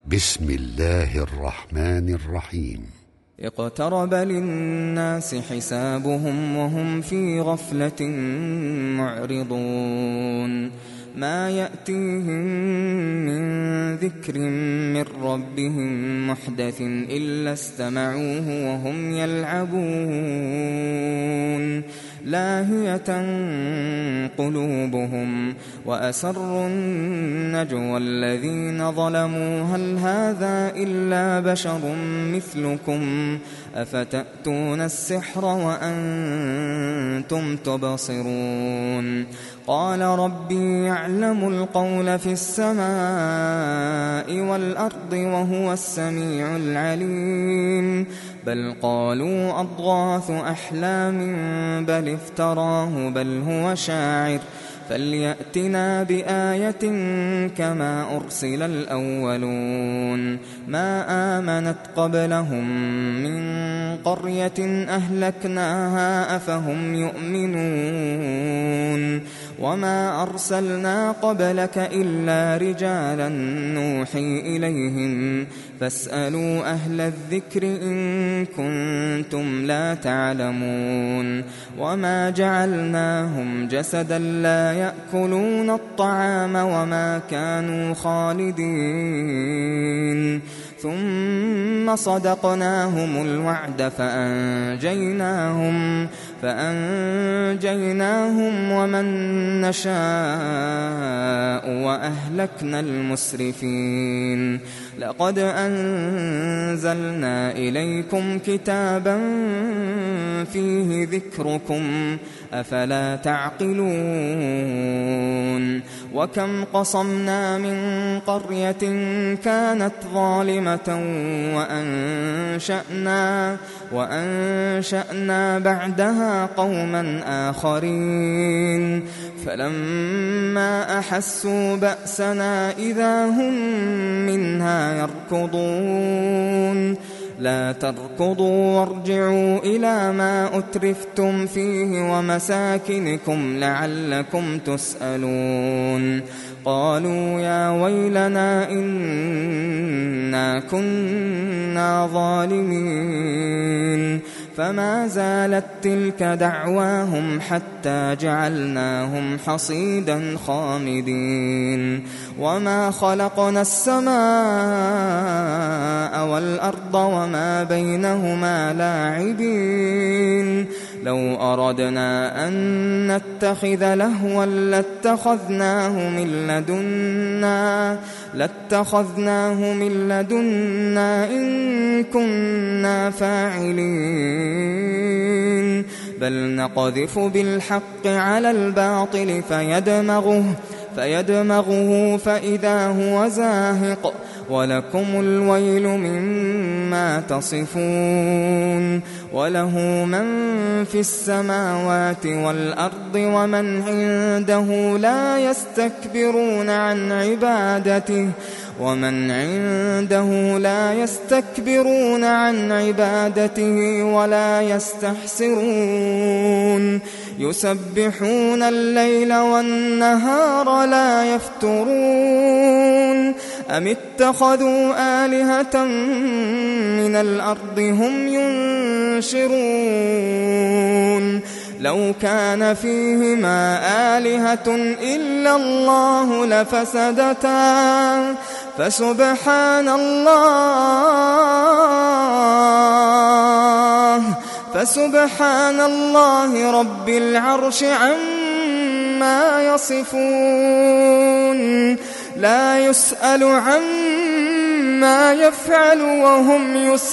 بسم الله الرحمن الرحيم. اقترب للناس حسابهم وهم في غفلة معرضون ما يأتيهم من ذكر من ربهم محدث إلا استمعوه وهم يلعبون لاهية قلوبهم وأسروا النجوى الذين ظلموا هل هذا إلا بشر مثلكم أفتأتون السحر وأنتم تبصرون قال ربي يعلم القول في السماء والأرض وهو السميع العليم بل قالوا أضغاث أحلام بل افتراه بل هو شاعر فليأتنا بآية كما أرسل الأولون ما آمنت قبلهم من قرية أهلكناها أفهم يؤمنون وما أرسلنا قبلك إلا رجالا نوحي إليهم فاسألوا أهل الذكر إن كنتم لا تعلمون وما جعلناهم جسدا لا يأكلون الطعام وما كانوا خالدين ثم صدقناهم الوعد فأنجيناهم ومن نشاء وأهلكنا المسرفين لقد أنزلنا إليكم كتابا فيه ذكركم أفلا تعقلون وكم قصمنا من قرية كانت ظالمة وأنشأنا بعدها قوما آخرين فلما أحسوا بأسنا إذا هم منها يركضون لا تركضوا وارجعوا إلى ما أترفتم فيه ومساكنكم لعلكم تسألون قالوا يا ويلنا إنا كنا ظالمين فما زالت تلك دعواهم حتى جعلناهم حصيدا خامدين وما خلقنا السماء والأرض وما بينهما لاعبين لو أردنا أن نتخذ لهوا لاتخذناه من لدنا إن كنا فاعلين بل نقذف بالحق على الباطل فيدمغه فإذا هو زاهق ولكم الويل مما تصفون وله من في السماوات والأرض ومن عنده لا يستكبرون عن عبادته ولا يستحسرون يسبحون الليل والنهار لا يفترون أم اتخذوا آلهة من الأرض هم ينشرون لو كان فيهما آلهة إلا الله لفسدتا فسبحان الله رب العرش عما يصفون لا يسأل عما يفعل وهم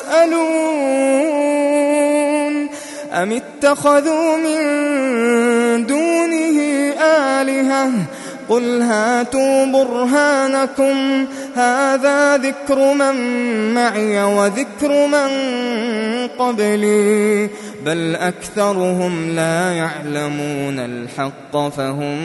يسألون أم اتخذوا من دونه آلهة قل هاتوا برهانكم هذا ذكر من معي وذكر من قبلي بل أكثرهم لا يعلمون الحق فهم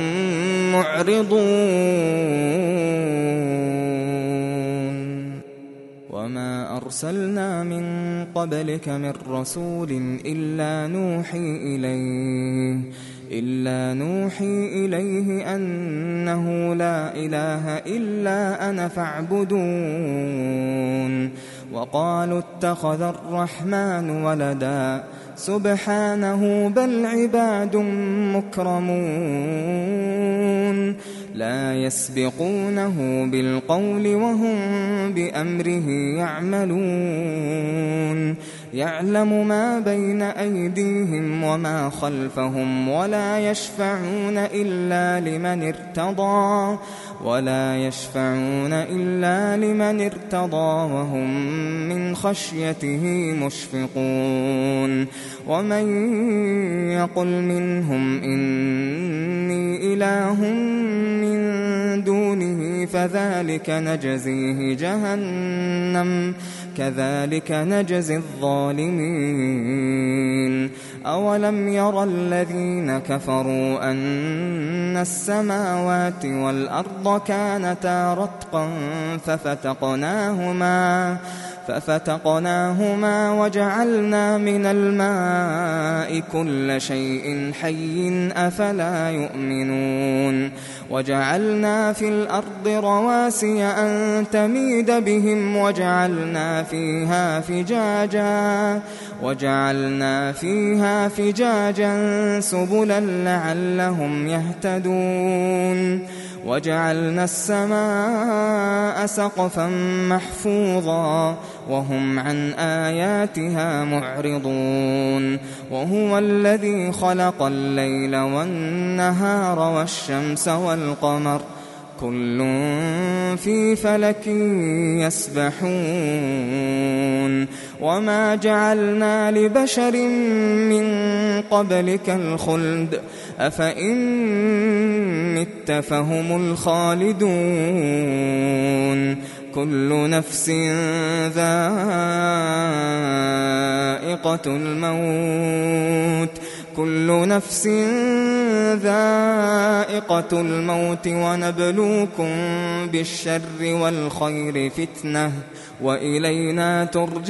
معرضون وما أرسلنا من قبلك من رسول إلا نوحي إليه إلا نوحي إليه أنه لا إله إلا أنا فاعبدون وقالوا اتخذ الرحمن ولدا سبحانه بل عباد مكرمون لا يسبقونه بالقول وهم بأمره يعملون يعلم ما بين أيديهم وما خلفهم ولا يشفعون إلا لمن ارتضى وهم من خشيته مشفقون ومن يقل منهم إني إله من دونه فذلك نجزيه جهنم كذلك نجزي الظالمين أولم يرى الذين كفروا أن السماوات والأرض كانتا رتقا ففتقناهما وجعلنا من الماء كل شيء حي أفلا يؤمنون وجعلنا في الأرض رواسي أن تميد بهم وجعلنا فيها فجاجا سبلا لعلهم يهتدون وجعلنا السماء سقفا محفوظا وهم عن آياتها معرضون وهو الذي خلق الليل والنهار والشمس والقمر كل في فلك يسبحون وما جعلنا لبشر من قبلك الخلد أفإن مت فهم الخالدون كل نفس ذائقة الموت ونبلوكم بالشر والخير فتنة وإلينا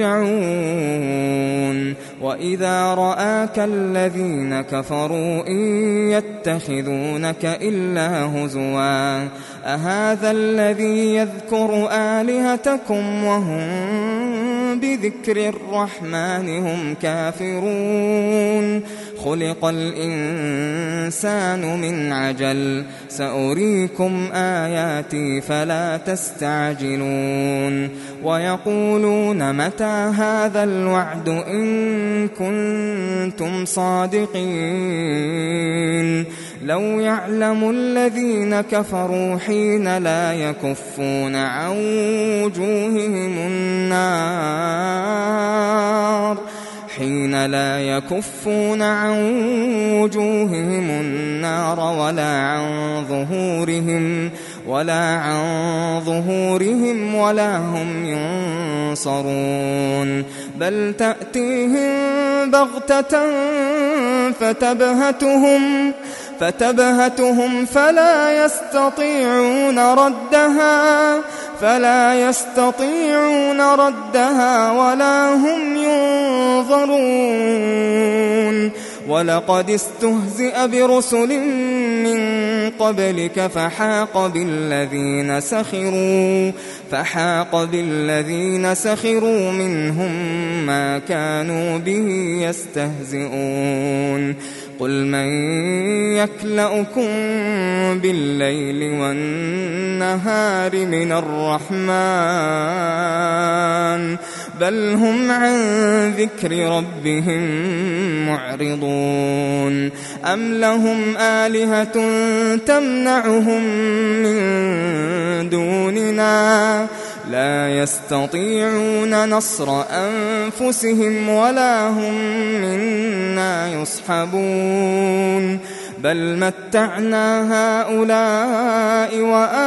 ترجعون وإذا رآك الذين كفروا إن يتخذونك إلا هزوا أهذا الذي يذكر آلهتكم وهم بذكر الرحمن هم كافرون خلق الإنسان من عجل سأريكم آياتي فلا تستعجلون ويقولون متى هذا الوعد إن كنتم صادقين لو يعلم الذين كفروا حين لا يكفون عن وجوههم النار ولا عن ظهورهم ولا هم ينصرون بل تأتيهم بغتة فتبهتهم فلا يستطيعون ردها ولا هم ينظرون ولقد استهزئ برسل من قبلك فحاق بالذين سخروا منهم ما كانوا به يستهزئون قل من يكلؤكم بالليل والنهار من الرحمن بل هم عن ذكر ربهم معرضون أم لهم آلهة تمنعهم من دوننا لا يستطيعون نصر أنفسهم ولا هم منا يصحبون بل متعنا هؤلاء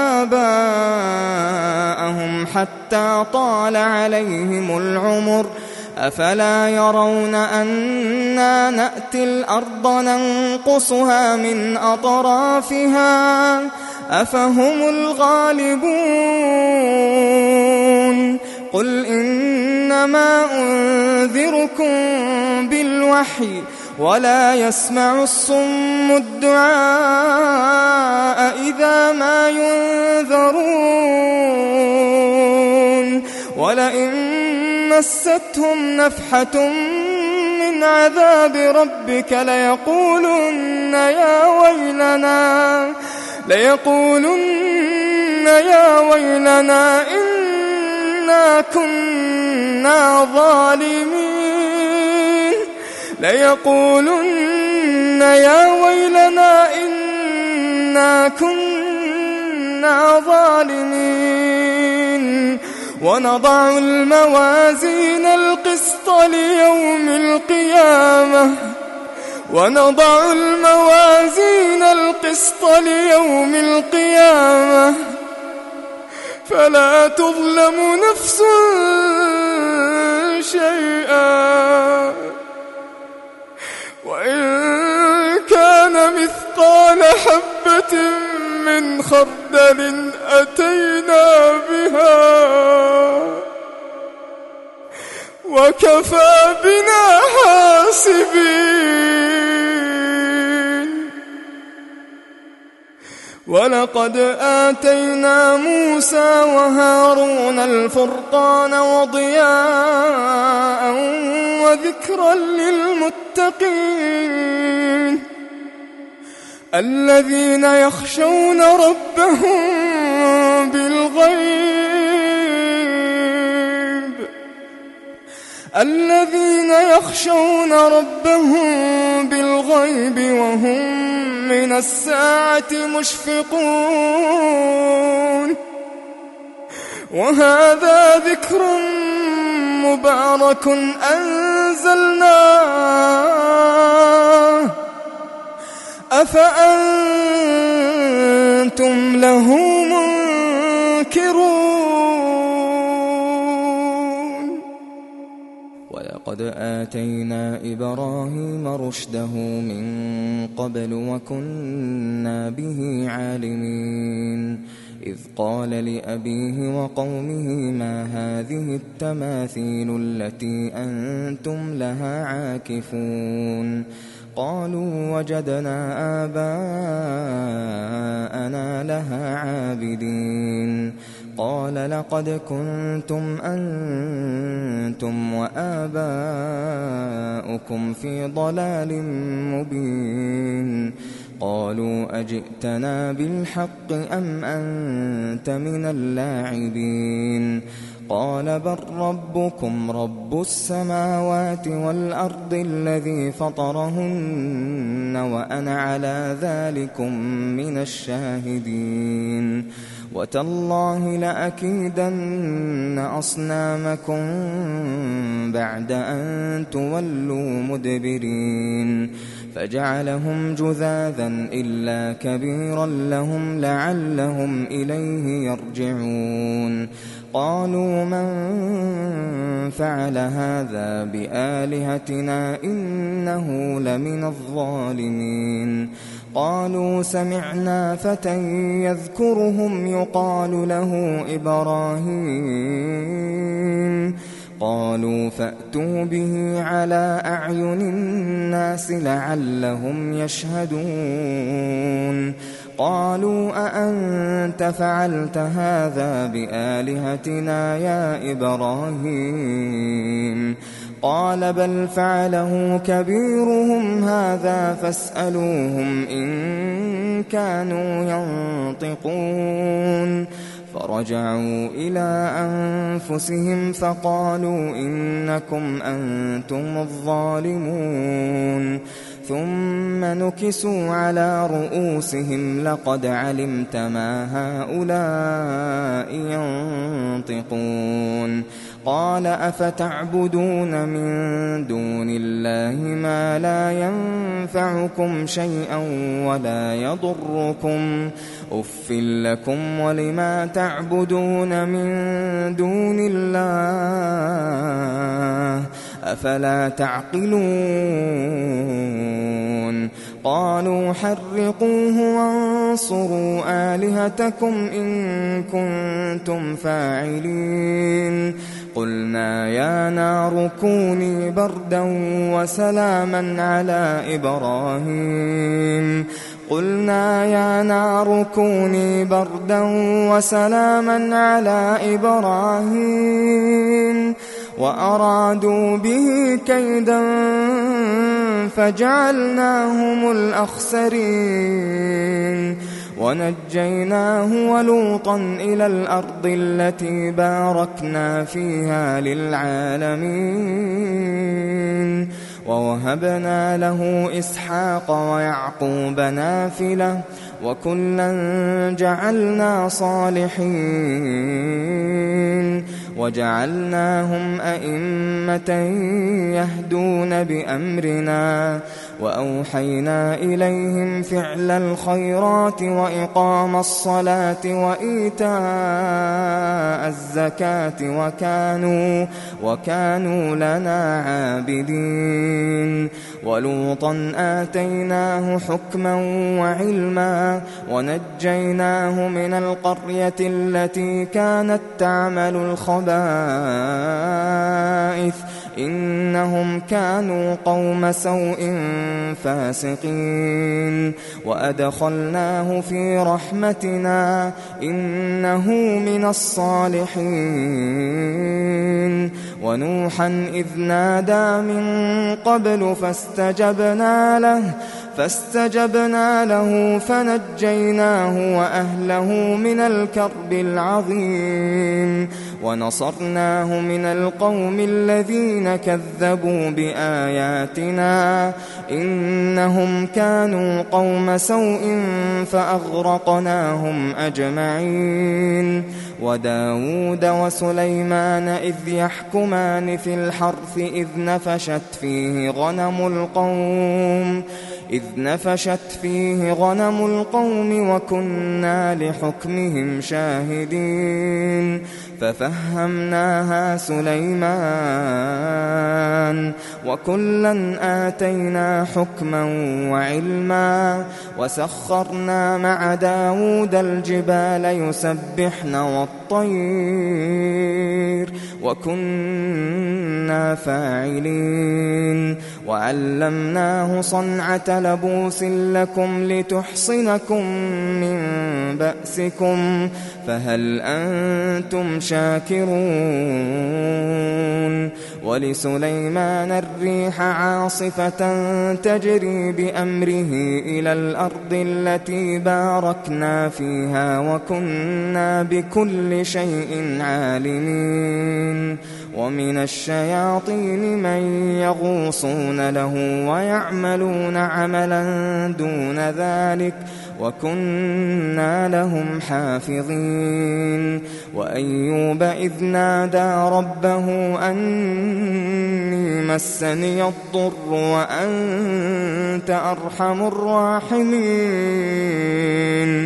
وآباءهم حتى طال عليهم العمر أفلا يرون أنا نأتي الأرض ننقصها من أطرافها أفهم الغالبون قل إنما أنذركم بالوحي ولا يسمع الصم الدعاء إذا ما ينذرون ولئن مستهم نفحة من عذاب ربك ليقولن يا ويلنا إنا كنا ظالمين ليقولن يا ويلنا إنا كنا ظالمين ونضع الموازين القسط ليوم القيامة فلا تظلم نفس شيئا وإن كان مثقال حبة من خردل أتينا بها وكفى بنا حاسبين ولقد آتينا موسى وهارون الفرقان وضياء وذكرا للمتقين الذين يخشون ربهم بالغيب وهم من الساعة مشفقون وهذا ذكر مبارك أنزلناه أفأنتم له منكرون ولقد آتينا إبراهيم رشده من قبل وكنا به عالمين إذ قال لأبيه وقومه ما هذه التماثيل التي أنتم لها عاكفون قالوا وجدنا آباءنا لها عابدين قال لقد كنتم أنتم وآباؤكم في ضلال مبين قالوا أجئتنا بالحق أم أنت من اللاعبين قال بل ربكم رب السماوات والأرض الذي فطرهن وأنا على ذلكم من الشاهدين وتالله لأكيدن أصنامكم بعد أن تولوا مدبرين فجعلهم جذاذا إلا كبيرا لهم لعلهم إليه يرجعون قالوا من فعل هذا بآلهتنا إنه لمن الظالمين قالوا سمعنا فتى يذكرهم يقال له إبراهيم قالوا فأتوا به على أعين الناس لعلهم يشهدون قالوا أأنت فعلت هذا بآلهتنا يا إبراهيم قال بل فعله كبيرهم هذا فاسألوهم إن كانوا ينطقون فرجعوا إلى أنفسهم فقالوا إنكم أنتم الظالمون ثم نكسوا على رؤوسهم لقد علمت ما هؤلاء ينطقون قال أفتعبدون من دون الله ما لا ينفعكم شيئا ولا يضركم أف لكم ولما تعبدون من دون الله أفلا تعقلون قالوا حرقوه وانصروا آلهتكم إن كنتم فاعلين قلنا يا نار كوني بردا وسلاما على إبراهيم قلنا يا نار كوني بردا وسلاما على إبراهيم وأرادوا به كيدا فجعلناهم الأخسرين ونجيناه ولوطا إلى الأرض التي باركنا فيها للعالمين ووهبنا له إسحاق ويعقوب نافلة وكلا جعلنا صالحين وجعلناهم أئمة يهدون بأمرنا وأوحينا إليهم فعل الخيرات وإقام الصلاة وإيتاء الزكاة وكانوا لنا عابدين ولوطا آتيناه حكما وعلما ونجيناه من القرية التي كانت تعمل الخبائث إنهم كانوا قوم سوء فاسقين وأدخلناه في رحمتنا إنه من الصالحين ونوحا إذ نادى من قبل فاستجبنا له فنجيناه وأهله من الكرب العظيم ونصرناه من القوم الذين كذبوا بآياتنا إنهم كانوا قوم سوء فأغرقناهم أجمعين وداود وسليمان إذ يحكمان في الحرث إذ نفشت فيه غنم القوم وكنا لحكمهم شاهدين ففهمناها سليمان وكلا آتينا حكما وعلما وسخرنا مع داود الجبال يسبحن والطير وكنا فاعلين وعلمناه صنعة لبوس لكم لتحصنكم من بأسكم فهل أنتم شاكرون ولسليمان الريح عاصفة تجري بأمره إلى الأرض التي باركنا فيها وكنا بكل شيء عالمين ومن الشياطين من يغوصون له ويعملون عملا دون ذلك وكنا لهم حافظين وأيوب إذ نادى ربه أني مسني الضر وأنت أرحم الراحمين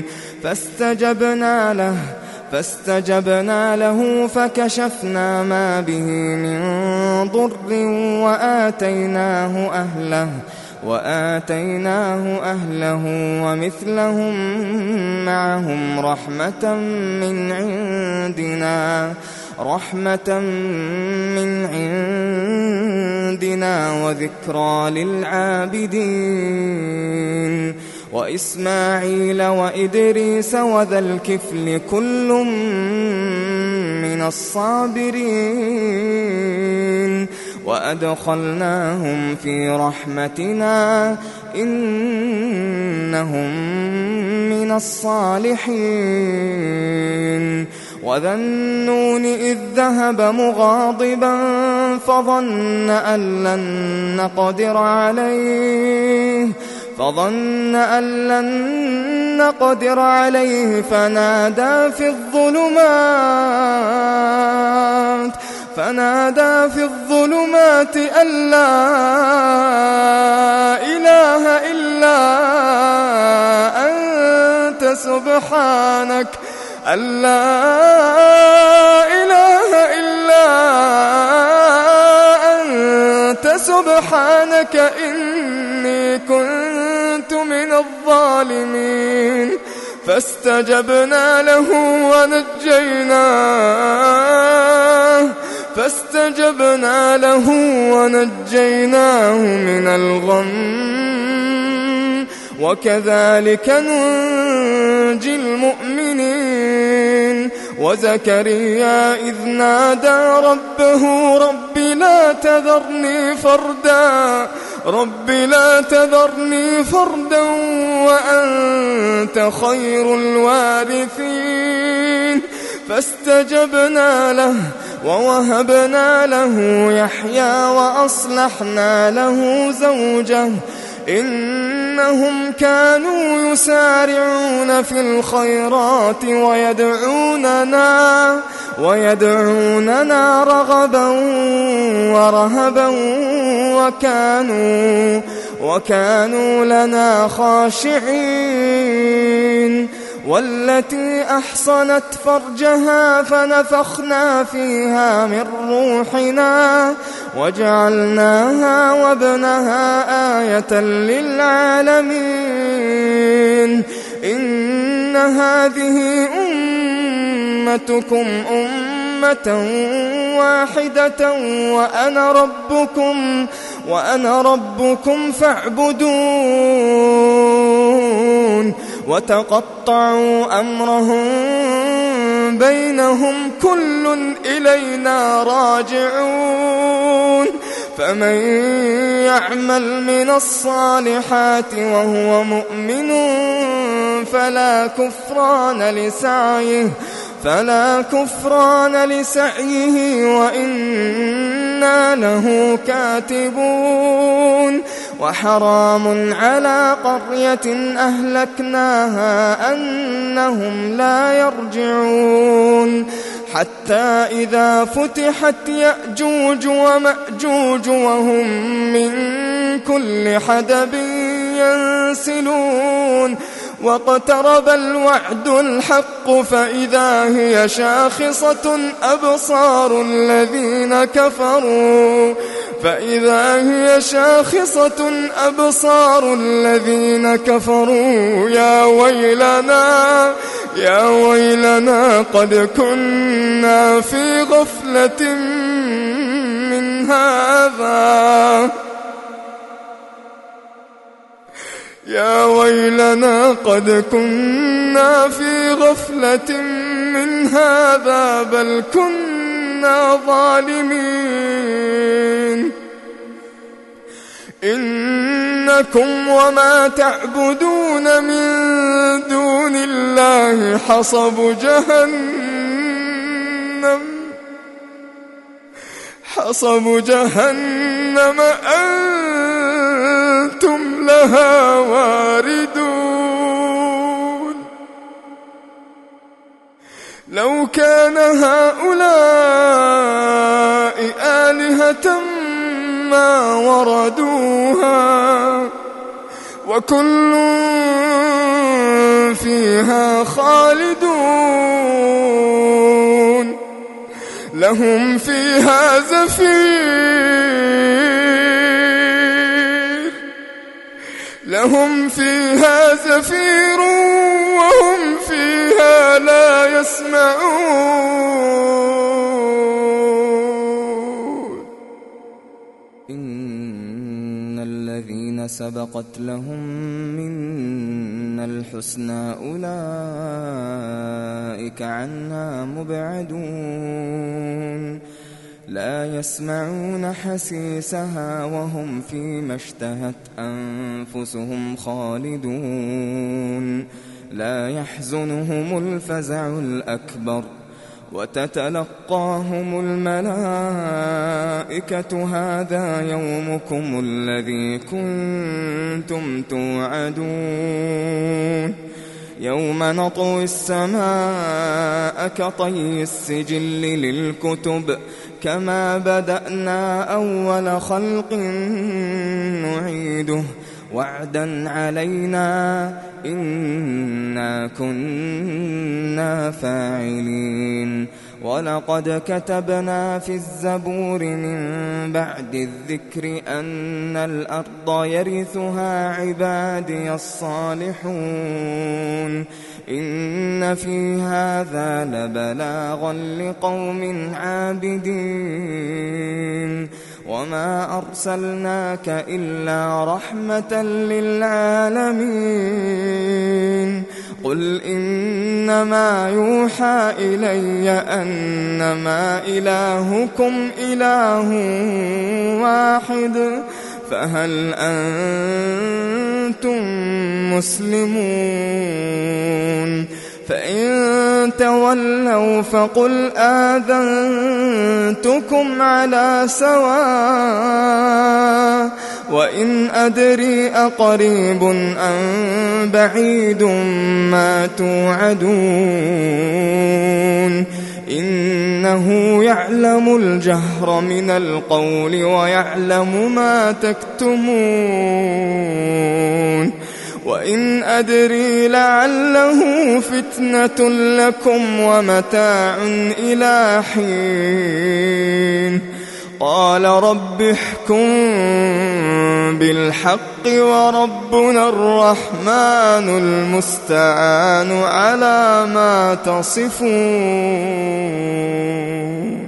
فاستجبنا له فكشفنا ما به من ضر وآتيناه أهله ومثلهم معهم رحمة من عندنا وذكرى للعابدين وإسماعيل وإدريس وذا الكفل كل من الصابرين وأدخلناهم في رحمتنا إنهم من الصالحين وذا النون إذ ذهب مغاضبا فظن أن لن نقدر عليه فنادى في الظلمات أن لا إله إلا أنت سبحانك إني كنت من الظالمين فاستجبنا له فاستجبنا له ونجيناه من الغم وكذلك ننجي المؤمنين وزكريا إذ نادى ربه رب لا تذرني فردا وأنت خير الوارثين فاستجبنا له ووهبنا له يحيى وأصلحنا له زوجه إنهم كانوا يسارعون في الخيرات ويدعوننا رغبا ورهبا وكانوا لنا خاشعين والتي أحصنت فرجها فنفخنا فيها من روحنا وجعلناها وابنها آية للعالمين إن هذه أمتكم أمة واحدة وأنا ربكم فاعبدون وتقطعوا أمرهم بينهم كل إلينا راجعون فمن يعمل من الصالحات وهو مؤمن فلا كفران لسعيه وإنا له كاتبون وحرام على قرية أهلكناها أنهم لا يرجعون حتى إذا فتحت يأجوج ومأجوج وهم من كل حدب ينسلون واقترب الوعد الحق فإذا هي شاخصة أبصار الذين كفروا يا ويلنا قد كنا في غفلة من هذا يا ويلنا قد كنا في غفلة من هذا بل كنا ظالمين إنكم وما تعبدون من دون الله حصب جهنم أنتم لها واردون لو كان هؤلاء آلهة ما وردوها وكل فيها خالدون لهم فيها زفير وهم فيها لا يسمعون إن الذين سبقت لهم منا الحسنى أولئك عنها مبعدون لا يسمعون حسيسها وهم فيما اشتهت أنفسهم خالدون لا يحزنهم الفزع الأكبر وتتلقاهم الملائكة هذا يومكم الذي كنتم توعدون يوم نطوي السماء كطي السجل للكتب كما بدأنا أول خلق نعيده وعدا علينا إنا كنا فاعلين ولقد كتبنا في الزبور من بعد الذكر أن الأرض يرثها عبادي الصالحون إن في هذا لبلاغا لقوم عابدين وما أرسلناك إلا رحمة للعالمين قل إنما يوحى إلي أنما إلهكم إله واحد فهل أنتم مسلمون فإن تولوا فقل آذنتكم على سواء وإن أدري أقريب أم بعيد ما توعدون إنه يعلم الجهر من القول ويعلم ما تكتمون وإن أدري لعله فتنة لكم ومتاع إلى حين قال رب احكم بالحق وربنا الرحمن المستعان على ما تصفون.